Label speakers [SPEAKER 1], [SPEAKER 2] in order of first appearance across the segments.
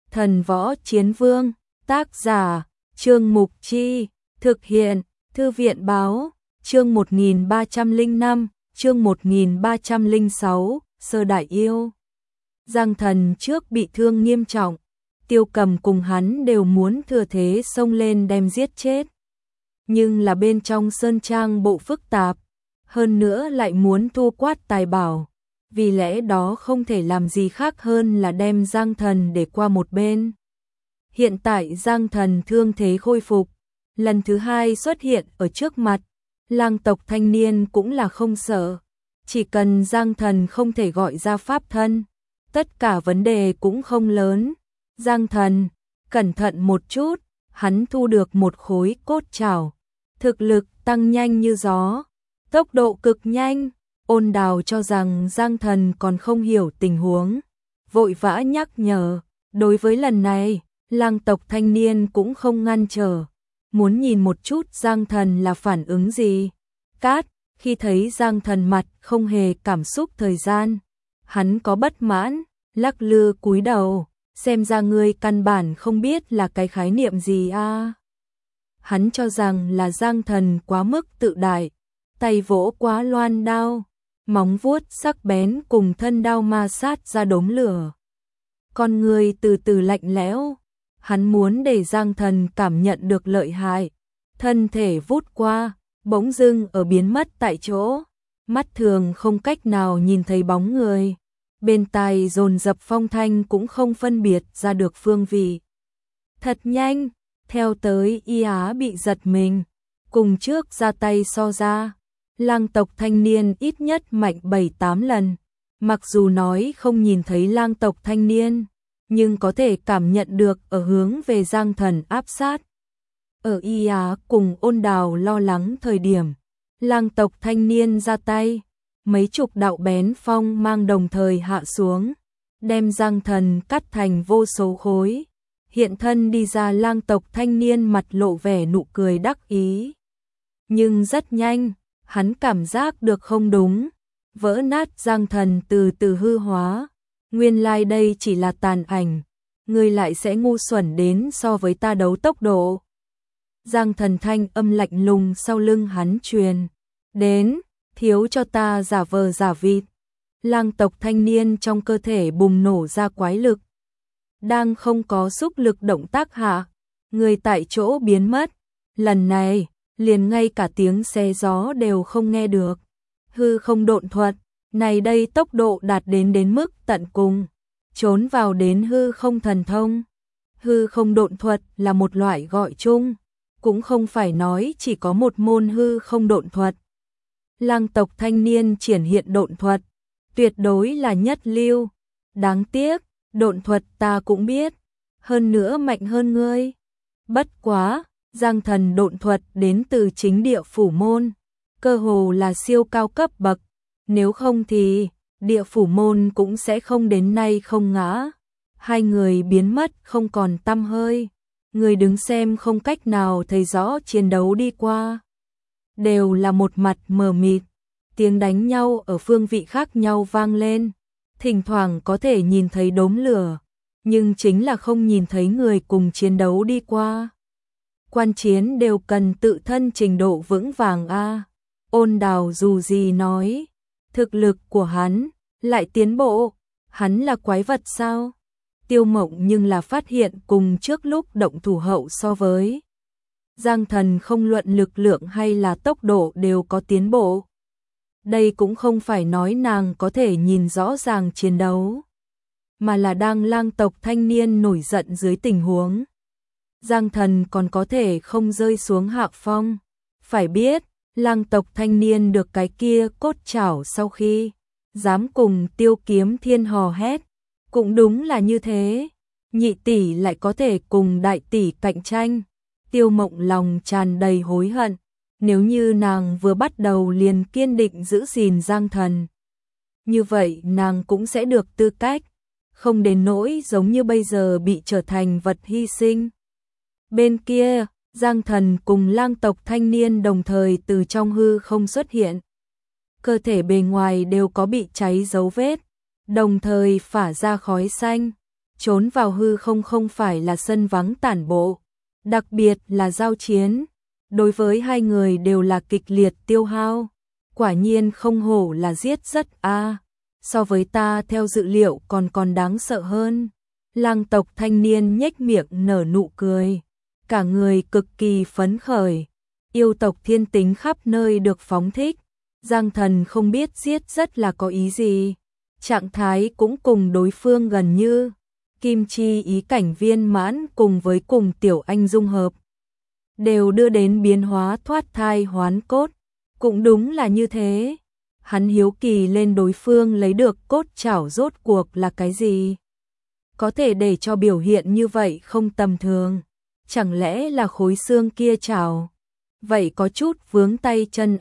[SPEAKER 1] Thần Võ Chiến Vương, tác giả, Trương Mục Chi, thực hiện, Thư viện Báo, chương 1305, chương 1306, Sơ Đại Yêu. Giang Thần trước bị thương nghiêm trọng, Tiêu Cầm cùng hắn đều muốn thừa thế xông lên đem giết chết. Nhưng là bên trong sơn trang bộ phức tạp, hơn nữa lại muốn thu quát tài bảo, vì lẽ đó không thể làm gì khác hơn là đem Giang Thần để qua một bên. Hiện tại Giang Thần thương thế khôi phục, lần thứ hai xuất hiện ở trước mặt, lang tộc thanh niên cũng là không sợ, chỉ cần Giang Thần không thể gọi ra pháp thân, tất cả vấn đề cũng không lớn. Giang Thần, cẩn thận một chút, hắn thu được một khối cốt trảo, thực lực tăng nhanh như gió, tốc độ cực nhanh. Ôn Đào cho rằng Giang Thần còn không hiểu tình huống, vội vã nhắc nhở, đối với lần này, lang tộc thanh niên cũng không ngăn trở, muốn nhìn một chút Giang Thần là phản ứng gì. Cát, khi thấy Giang Thần mặt không hề cảm xúc thời gian, hắn có bất mãn, lắc lư cúi đầu, xem ra ngươi căn bản không biết là cái khái niệm gì a. Hắn cho rằng là Giang Thần quá mức tự đại, tay vỗ quá loan đao, móng vuốt sắc bén cùng thân đao ma sát ra đốm lửa. Con người từ từ lạnh lẽo, hắn muốn để Giang Thần cảm nhận được lợi hại, thân thể vút qua, bỗng dưng ở biến mất tại chỗ, mắt thường không cách nào nhìn thấy bóng người, bên tai dồn dập phong thanh cũng không phân biệt ra được phương vị. Thật nhanh, theo tới Y Á bị giật mình, cùng trước ra tay so ra, lang tộc thanh niên ít nhất mạnh 7-8 lần, mặc dù nói không nhìn thấy lang tộc thanh niên, nhưng có thể cảm nhận được ở hướng về Giang Thần áp sát. Ở Y Á cùng Ôn Đào lo lắng thời điểm, lang tộc thanh niên ra tay, mấy chục đạo bén phong mang đồng thời hạ xuống, đem Giang Thần cắt thành vô số khối. Hiện thân đi ra lang tộc thanh niên mặt lộ vẻ nụ cười đắc ý. Nhưng rất nhanh, hắn cảm giác được không đúng, vỡ nát Giang Thần từ từ hư hóa. Nguyên lai đây chỉ là tàn ảnh, ngươi lại sẽ ngu xuẩn đến so với ta đấu tốc độ. Giang Thần thanh âm lạnh lùng sau lưng hắn truyền đến, thiếu cho ta giả vờ giả vịt. Lang tộc thanh niên trong cơ thể bùng nổ ra quái lực, đang không có xúc lực động tác hạ, người tại chỗ biến mất, lần này liền ngay cả tiếng xe gió đều không nghe được. Hư không độn thuật, này đây tốc độ đạt đến mức tận cùng, trốn vào đến hư không thần thông. Hư không độn thuật là một loại gọi chung, cũng không phải nói chỉ có một môn hư không độn thuật. Lang tộc thanh niên triển hiện độn thuật, tuyệt đối là nhất lưu. Đáng tiếc, độn thuật ta cũng biết, hơn nữa mạnh hơn ngươi. Bất quá, Giang Thần độn thuật đến từ chính địa phủ môn, cơ hồ là siêu cao cấp bậc, nếu không thì địa phủ môn cũng sẽ không đến nay không ngã. Hai người biến mất không còn tăm hơi, người đứng xem không cách nào thấy rõ chiến đấu đi qua, đều là một mặt mờ mịt. Tiếng đánh nhau ở phương vị khác nhau vang lên, thỉnh thoảng có thể nhìn thấy đốm lửa, nhưng chính là không nhìn thấy người cùng chiến đấu đi qua. Quan chiến đều cần tự thân trình độ vững vàng a. Ôn Đào dù gì nói, thực lực của hắn lại tiến bộ, hắn là quái vật sao? Tiêu Mộng nhưng là phát hiện cùng trước lúc động thủ hậu so với Giang Thần không luận lực lượng hay là tốc độ đều có tiến bộ. Đây cũng không phải nói nàng có thể nhìn rõ ràng chiến đấu, mà là đang lang tộc thanh niên nổi giận dưới tình huống, Giang Thần còn có thể không rơi xuống hạ phong. Phải biết, lang tộc thanh niên được cái kia cốt trảo sau khi dám cùng Tiêu Kiếm Thiên hò hét, cũng đúng là như thế. Nhị tỷ lại có thể cùng đại tỷ cạnh tranh. Tiêu Mộng lòng tràn đầy hối hận, nếu như nàng vừa bắt đầu liền kiên định giữ gìn Giang Thần, như vậy nàng cũng sẽ được tư cách, không đến nỗi giống như bây giờ bị trở thành vật hy sinh. Bên kia, Giang Thần cùng lang tộc thanh niên đồng thời từ trong hư không xuất hiện. Cơ thể bề ngoài đều có bị cháy dấu vết, đồng thời phả ra khói xanh. trốn vào hư không phải là sân vắng tản bộ, đặc biệt là giao chiến. Đối với hai người đều là kịch liệt tiêu hao. Quả nhiên không hổ là giết rất so với ta theo dự liệu còn đáng sợ hơn. Lang tộc thanh niên nhếch miệng nở nụ cười, cả người cực kỳ phấn khởi. Yêu tộc thiên tính khắp nơi được phóng thích, Giang Thần không biết giết rất là có ý gì. Trạng thái cũng cùng đối phương gần như kim chi ý cảnh viên mãn cùng với cùng tiểu anh dung hợp, đều đưa đến biến hóa thoát thai hoán cốt. Cũng đúng là như thế. Hắn hiếu kỳ lên đối phương lấy được cốt chảo rốt cuộc là cái gì. Có thể để cho biểu hiện như vậy không tầm thường. Chẳng lẽ là khối xương kia chảo? Vậy có chút vướng tay chân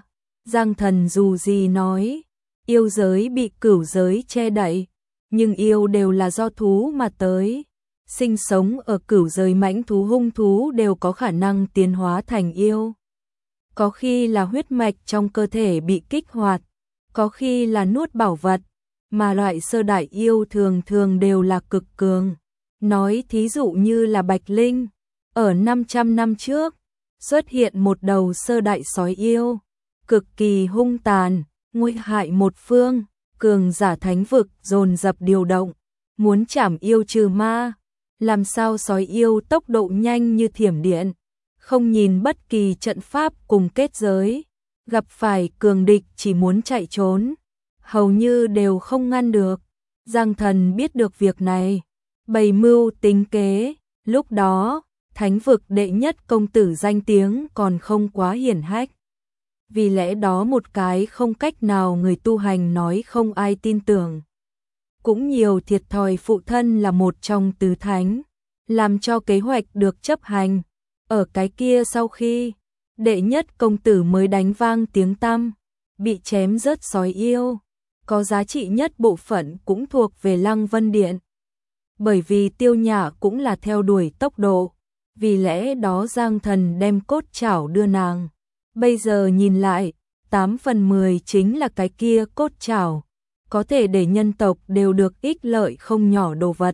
[SPEAKER 1] Giang Thần dù gì nói, yêu giới bị cửu giới che đậy, nhưng yêu đều là do thú mà tới. Sinh sống ở cửu giới mãnh thú hung thú đều có khả năng tiến hóa thành yêu. Có khi là huyết mạch trong cơ thể bị kích hoạt, có khi là nuốt bảo vật, mà loại sơ đại yêu thường thường đều là cực cường. Nói thí dụ như là Bạch Linh, ở 500 năm trước, xuất hiện một đầu sơ đại sói yêu, cực kỳ hung tàn, nguy hại một phương, cường giả thánh vực dồn dập điều động, muốn trảm yêu trừ ma. Làm sao sói yêu tốc độ nhanh như thiểm điện, không nhìn bất kỳ trận pháp cùng kết giới, gặp phải cường địch chỉ muốn chạy trốn, hầu như đều không ngăn được. Giang Thần biết được việc này, bày mưu tính kế, lúc đó, thánh vực đệ nhất công tử danh tiếng còn không quá hiển hách. Vì lẽ đó một cái không cách nào người tu hành nói không ai tin tưởng. Cũng nhiều thiệt thòi phụ thân là một trong tứ thánh, làm cho kế hoạch được chấp hành. Ở cái kia sau khi, đệ nhất công tử mới đánh vang tiếng tăm, bị chém rớt sói yêu, có giá trị nhất bộ phận cũng thuộc về Lăng Vân Điện. Bởi vì Tiêu Nhã cũng là theo đuổi tốc độ, vì lẽ đó Giang Thần đem cốt chảo đưa nàng. Bây giờ nhìn lại, 8 phần 10 chính là cái kia cốt chảo, có thể để nhân tộc đều được ích lợi không nhỏ đồ vật.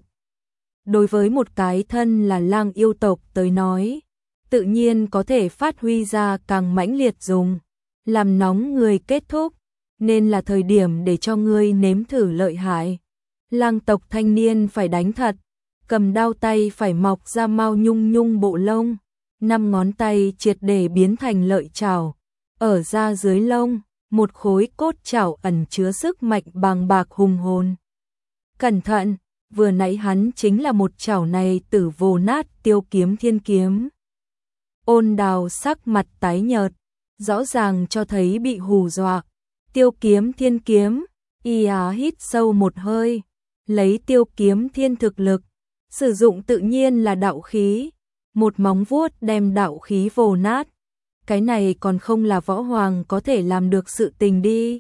[SPEAKER 1] Đối với một cái thân là lang yêu tộc tới nói, tự nhiên có thể phát huy ra càng mãnh liệt dùng, làm nóng người kết thúc, nên là thời điểm để cho ngươi nếm thử lợi hại. Lang tộc thanh niên phải đánh thật, cầm đao tay phải mọc ra mau nhung nhung bộ lông, 5 ngón tay triệt để biến thành lợi chảo, ở da dưới lông, một khối cốt chảo ẩn chứa sức mạnh bàng bạc hùng hồn. Cẩn thận, vừa nãy hắn chính là một chảo này tử vồ nát Tiêu Kiếm Thiên kiếm. Ôn Đào sắc mặt tái nhợt, rõ ràng cho thấy bị hù dọa. Tiêu Kiếm Thiên kiếm, hít sâu một hơi, lấy Tiêu Kiếm Thiên thực lực, sử dụng tự nhiên là đạo khí, một móng vuốt đem đạo khí vồ nát. Cái này còn không là võ hoàng có thể làm được sự tình đi.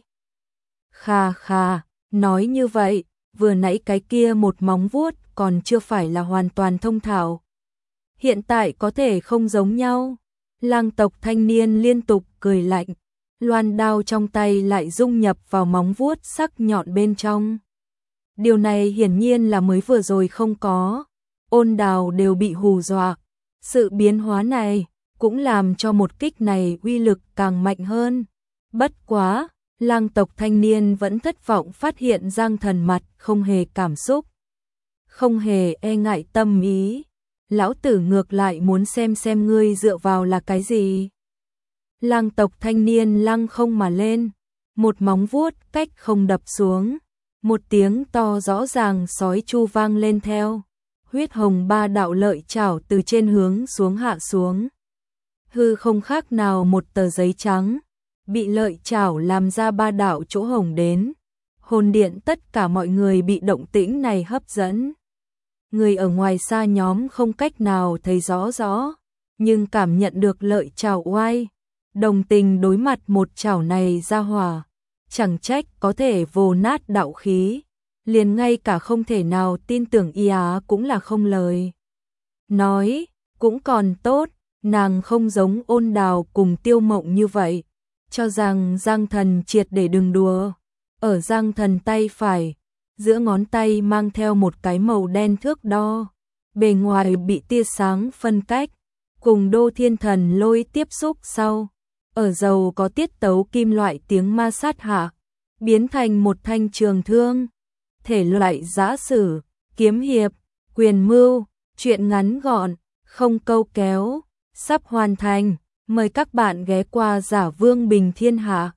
[SPEAKER 1] Khà khà, nói như vậy, vừa nãy cái kia một móng vuốt còn chưa phải là hoàn toàn thông thạo. Hiện tại có thể không giống nhau. Lang tộc thanh niên liên tục cười lạnh, loan đao trong tay lại dung nhập vào móng vuốt sắc nhọn bên trong. Điều này hiển nhiên là mới vừa rồi không có. Ôn Đào đều bị hù dọa. Sự biến hóa này cũng làm cho một kích này uy lực càng mạnh hơn. Bất quá, lang tộc thanh niên vẫn thất vọng phát hiện Giang Thần mặt không hề cảm xúc, không hề e ngại tâm ý. Lão tử ngược lại muốn xem ngươi dựa vào là cái gì. Lang tộc thanh niên lăng không mà lên, một móng vuốt cách không đập xuống, một tiếng to rõ ràng sói chu vang lên theo. Huyết hồng 3 đạo lợi chảo từ trên hướng xuống hạ xuống. Hư không khác nào một tờ giấy trắng, bị lợi chảo làm ra 3 đạo chỗ hồng đến. Hồn điện tất cả mọi người bị động tĩnh này hấp dẫn. Người ở ngoài xa nhóm không cách nào thấy rõ, nhưng cảm nhận được lợi chảo oai, đồng tình đối mặt một chảo này ra hỏa, chẳng trách có thể vồ nát đạo khí, liền ngay cả không thể nào tin tưởng cũng là không lời. Nói, cũng còn tốt, nàng không giống Ôn Đào cùng Tiêu Mộng như vậy, cho rằng Giang Thần triệt để đừng đùa. Ở Giang Thần tay phải, giữa ngón tay mang theo một cái màu đen thước đo, bề ngoài bị tia sáng phân cách, cùng Đô Thiên Thần Lôi tiếp xúc sau, ở dầu có tiết tấu kim loại tiếng ma sát hạ, biến thành một thanh trường thương. Thể loại giã sử, kiếm hiệp, quyền mưu, truyện ngắn gọn, không câu kéo, sắp hoàn thành, mời các bạn ghé qua Giả Vương Bình Thiên Hạ.